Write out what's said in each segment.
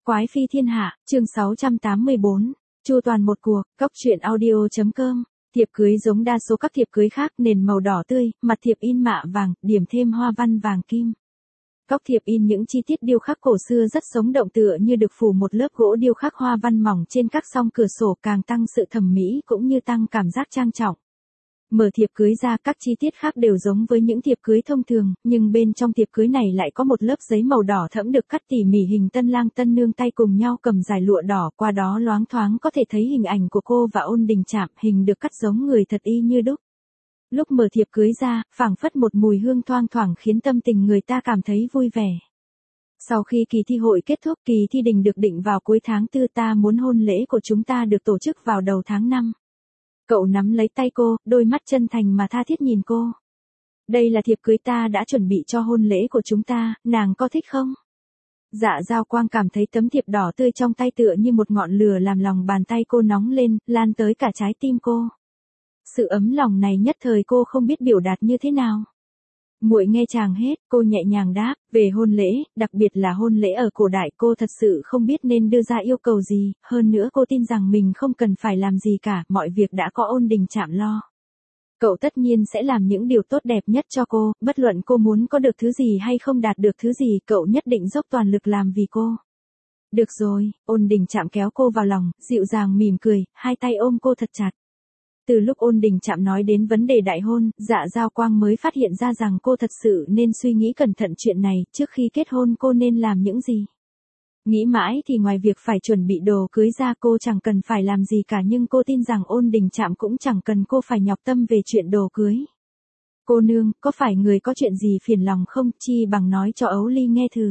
Quái phi thiên hạ, chương 684, Chu toàn một cuộc, cốc truyện audio.com. Thiệp cưới giống đa số các thiệp cưới khác, nền màu đỏ tươi, mặt thiệp in mạ vàng, điểm thêm hoa văn vàng kim. Góc thiệp in những chi tiết điêu khắc cổ xưa rất sống động, tựa như được phủ một lớp gỗ điêu khắc hoa văn mỏng trên các song cửa sổ, càng tăng sự thẩm mỹ cũng như tăng cảm giác trang trọng. Mở thiệp cưới ra, các chi tiết khác đều giống với những thiệp cưới thông thường, nhưng bên trong thiệp cưới này lại có một lớp giấy màu đỏ thẫm được cắt tỉ mỉ hình tân lang tân nương tay cùng nhau cầm dải lụa đỏ, qua đó loáng thoáng có thể thấy hình ảnh của cô và Ôn Đình Trạm, hình được cắt giống người thật y như đúc. Lúc mở thiệp cưới ra, phảng phất một mùi hương thoang thoảng khiến tâm tình người ta cảm thấy vui vẻ. Sau khi kỳ thi hội kết thúc, kỳ thi đình được định vào cuối tháng 4, ta muốn hôn lễ của chúng ta được tổ chức vào đầu tháng 5. Cậu nắm lấy tay cô, đôi mắt chân thành mà tha thiết nhìn cô. Đây là thiệp cưới ta đã chuẩn bị cho hôn lễ của chúng ta, nàng có thích không? Dạ Giao Quang cảm thấy tấm thiệp đỏ tươi trong tay tựa như một ngọn lửa làm lòng bàn tay cô nóng lên, lan tới cả trái tim cô. Sự ấm lòng này nhất thời cô không biết biểu đạt như thế nào. Muội nghe chàng hết, cô nhẹ nhàng đáp, về hôn lễ, đặc biệt là hôn lễ ở cổ đại, cô thật sự không biết nên đưa ra yêu cầu gì, hơn nữa cô tin rằng mình không cần phải làm gì cả, mọi việc đã có Ôn Đình Trạm lo. Cậu tất nhiên sẽ làm những điều tốt đẹp nhất cho cô, bất luận cô muốn có được thứ gì hay không đạt được thứ gì, cậu nhất định dốc toàn lực làm vì cô. Được rồi, Ôn Đình Trạm kéo cô vào lòng, dịu dàng mỉm cười, hai tay ôm cô thật chặt. Từ lúc Ôn Đình Trạm nói đến vấn đề đại hôn, Dạ Giao Quang mới phát hiện ra rằng cô thật sự nên suy nghĩ cẩn thận chuyện này, trước khi kết hôn cô nên làm những gì. Nghĩ mãi thì ngoài việc phải chuẩn bị đồ cưới ra, cô chẳng cần phải làm gì cả, nhưng cô tin rằng Ôn Đình Trạm cũng chẳng cần cô phải nhọc tâm về chuyện đồ cưới. Cô nương, có phải người có chuyện gì phiền lòng không, chi bằng nói cho Ấu Ly nghe thử.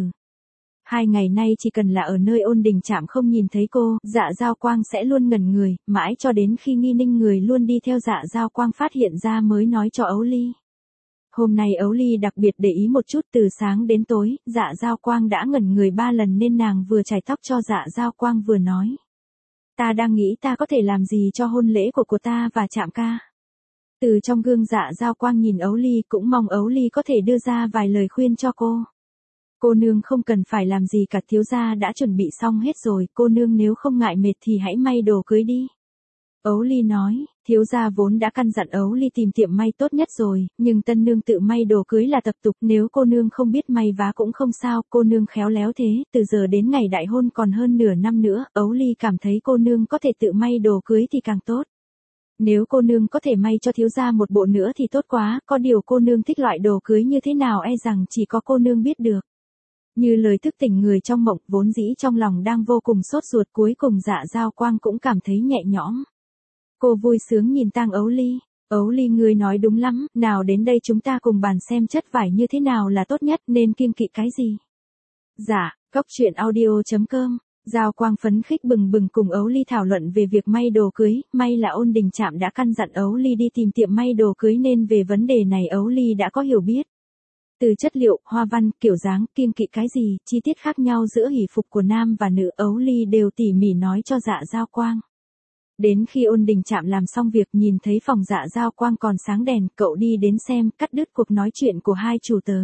2 ngày nay chỉ cần là ở nơi Ôn Đình Trạm không nhìn thấy cô, Dạ Giao Quang sẽ luôn ngẩn người, mãi cho đến khi Nghi Ninh người luôn đi theo Dạ Giao Quang phát hiện ra mới nói cho Ấu Ly. Hôm nay Ấu Ly đặc biệt để ý một chút, từ sáng đến tối, Dạ Giao Quang đã ngẩn người 3 lần nên nàng vừa chải tóc cho Dạ Giao Quang vừa nói. Ta đang nghĩ ta có thể làm gì cho hôn lễ của ta và Trạm ca. Từ trong gương Dạ Giao Quang nhìn Ấu Ly, cũng mong Ấu Ly có thể đưa ra vài lời khuyên cho cô. Cô nương không cần phải làm gì cả, thiếu gia đã chuẩn bị xong hết rồi, cô nương nếu không ngại mệt thì hãy may đồ cưới đi. Ấu Ly nói, thiếu gia vốn đã căn dặn Ấu Ly tìm tiệm may tốt nhất rồi, nhưng tân nương tự may đồ cưới là tập tục, nếu cô nương không biết may vá cũng không sao, cô nương khéo léo thế, từ giờ đến ngày đại hôn còn hơn nửa năm nữa, Ấu Ly cảm thấy cô nương có thể tự may đồ cưới thì càng tốt. Nếu cô nương có thể may cho thiếu gia một bộ nữa thì tốt quá, có điều cô nương thích loại đồ cưới như thế nào e rằng chỉ có cô nương biết được. Như lời thức tỉnh người trong mộng, vốn dĩ trong lòng đang vô cùng sốt ruột, cuối cùng Dạ Giao Quang cũng cảm thấy nhẹ nhõm. Cô vui sướng nhìn Tang Ấu Ly. Ấu Ly, ngươi nói đúng lắm, nào đến đây chúng ta cùng bàn xem chất vải như thế nào là tốt nhất, nên kiêng kỵ cái gì. Dạ, cốc truyện audio.com. Giao Quang phấn khích bừng bừng cùng Ấu Ly thảo luận về việc may đồ cưới, may là Ôn Đình Trạm đã căn dặn Ấu Ly đi tìm tiệm may đồ cưới nên về vấn đề này Ấu Ly đã có hiểu biết. Từ chất liệu, hoa văn, kiểu dáng, kiêng kỵ cái gì, chi tiết khác nhau giữa hỷ phục của nam và nữ, Ấu Ly đều tỉ mỉ nói cho Dạ Giao Quang. Đến khi Ôn Đình Trạm làm xong việc, nhìn thấy phòng Dạ Giao Quang còn sáng đèn, cậu đi đến xem, cắt đứt cuộc nói chuyện của hai chủ tớ.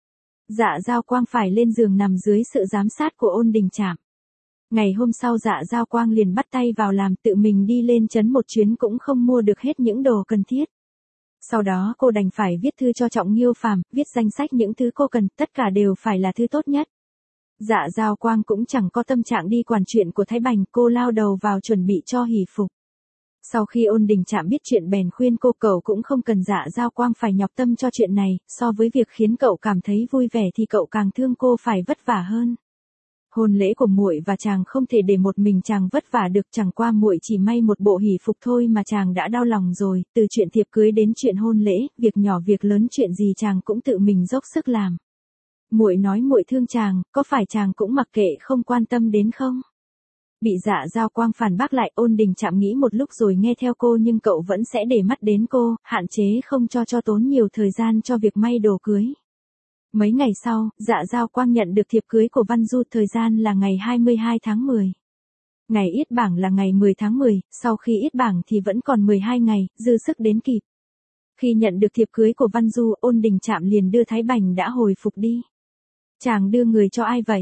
Dạ Giao Quang phải lên giường nằm dưới sự giám sát của Ôn Đình Trạm. Ngày hôm sau Dạ Giao Quang liền bắt tay vào làm, tự mình đi lên trấn một chuyến cũng không mua được hết những đồ cần thiết. Sau đó cô đành phải viết thư cho Trọng Nghiêu Phàm, viết danh sách những thứ cô cần, tất cả đều phải là thứ tốt nhất. Dạ Giao Quang cũng chẳng có tâm trạng đi quản chuyện của Thái Bành, cô lao đầu vào chuẩn bị cho hỷ phục. Sau khi Ôn Đình Trạm biết chuyện bèn khuyên cô, cậu cũng không cần Dạ Giao Quang phải nhọc tâm cho chuyện này, so với việc khiến cậu cảm thấy vui vẻ thì cậu càng thương cô phải vất vả hơn. Hôn lễ của muội và chàng không thể để một mình chàng vất vả được, chẳng qua muội chỉ may một bộ hỷ phục thôi mà chàng đã đau lòng rồi, từ chuyện thiệp cưới đến chuyện hôn lễ, việc nhỏ việc lớn chuyện gì chàng cũng tự mình dốc sức làm. Muội nói muội thương chàng, có phải chàng cũng mặc kệ không quan tâm đến không? Bị Dạ Giao Quang phản bác lại, Ôn Đình Trạm nghĩ một lúc rồi nghe theo cô, nhưng cậu vẫn sẽ để mắt đến cô, hạn chế không cho tốn nhiều thời gian cho việc may đồ cưới. Mấy ngày sau, Dạ Giao Quang nhận được thiệp cưới của Văn Du, thời gian là ngày 22 tháng 10. Ngày yết bảng là ngày 10 tháng 10, sau khi yết bảng thì vẫn còn 12 ngày, dư sức đến kịp. Khi nhận được thiệp cưới của Văn Du, Ôn Đình Trạm liền đưa Thái Bành đã hồi phục đi. Chàng đưa người cho ai vậy?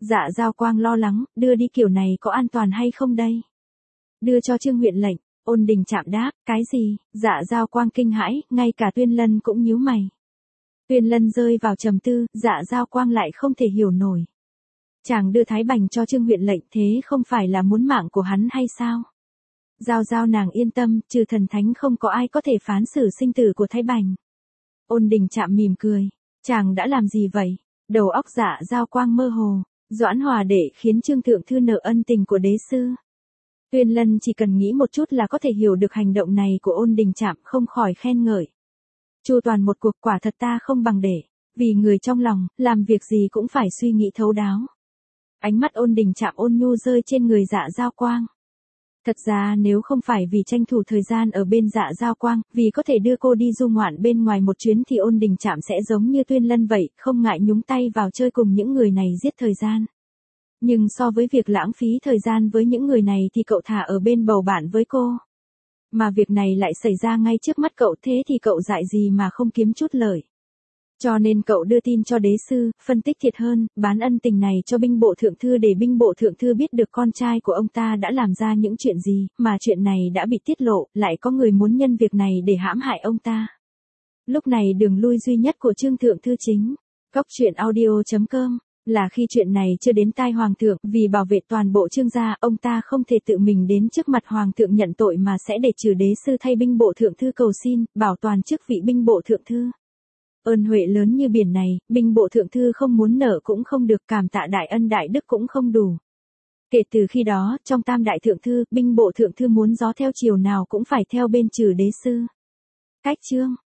Dạ Giao Quang lo lắng, đưa đi kiểu này có an toàn hay không đây? Đưa cho Trương huyện lệnh, Ôn Đình Trạm đáp, cái gì? Dạ Giao Quang kinh hãi, ngay cả Tuyên Lân cũng nhíu mày. Tuyên Lân rơi vào trầm tư, Dạ Giao Quang lại không thể hiểu nổi. Chàng đưa thái bành cho Trương huyện lệnh thế không phải là muốn mạng của hắn hay sao? Giao nàng yên tâm, trừ thần thánh không có ai có thể phán xử sinh tử của thái bành. Ôn Đình Trạm mỉm cười, chàng đã làm gì vậy? Đầu óc Dạ Giao Quang mơ hồ, Doãn Hòa Đệ khiến Trương thượng thư nợ ân tình của đế sư. Tuyên Lân chỉ cần nghĩ một chút là có thể hiểu được hành động này của Ôn Đình Trạm, không khỏi khen ngợi. Chu toàn một cuộc, quả thật ta không bằng để, vì người trong lòng, làm việc gì cũng phải suy nghĩ thấu đáo. Ánh mắt Ôn Đình Trạm ôn nhu rơi trên người Dạ Giao Quang. Thật ra nếu không phải vì tranh thủ thời gian ở bên Dạ Giao Quang, vì có thể đưa cô đi du ngoạn bên ngoài một chuyến thì Ôn Đình Trạm sẽ giống như Tuyên Lân vậy, không ngại nhúng tay vào chơi cùng những người này giết thời gian. Nhưng so với việc lãng phí thời gian với những người này thì cậu thà ở bên bầu bạn với cô. Mà việc này lại xảy ra ngay trước mắt cậu, thế thì cậu dại gì mà không kiếm chút lợi. Cho nên cậu đưa tin cho đế sư, phân tích thiệt hơn, bán ân tình này cho binh bộ thượng thư để binh bộ thượng thư biết được con trai của ông ta đã làm ra những chuyện gì, mà chuyện này đã bị tiết lộ, lại có người muốn nhân việc này để hãm hại ông ta. Lúc này đường lui duy nhất của Trương thượng thư chính, goctruyện.audio.com, là khi chuyện này chưa đến tai hoàng thượng, vì bảo vệ toàn bộ Trương gia, ông ta không thể tự mình đến trước mặt hoàng thượng nhận tội mà sẽ để trừ đế sư thay binh bộ thượng thư cầu xin, bảo toàn chức vị binh bộ thượng thư. Ơn huệ lớn như biển này, binh bộ thượng thư không muốn nợ cũng không được, cảm tạ đại ân đại đức cũng không đủ. Kể từ khi đó, trong tam đại thượng thư, binh bộ thượng thư muốn gió theo chiều nào cũng phải theo bên trừ đế sư. Cách chương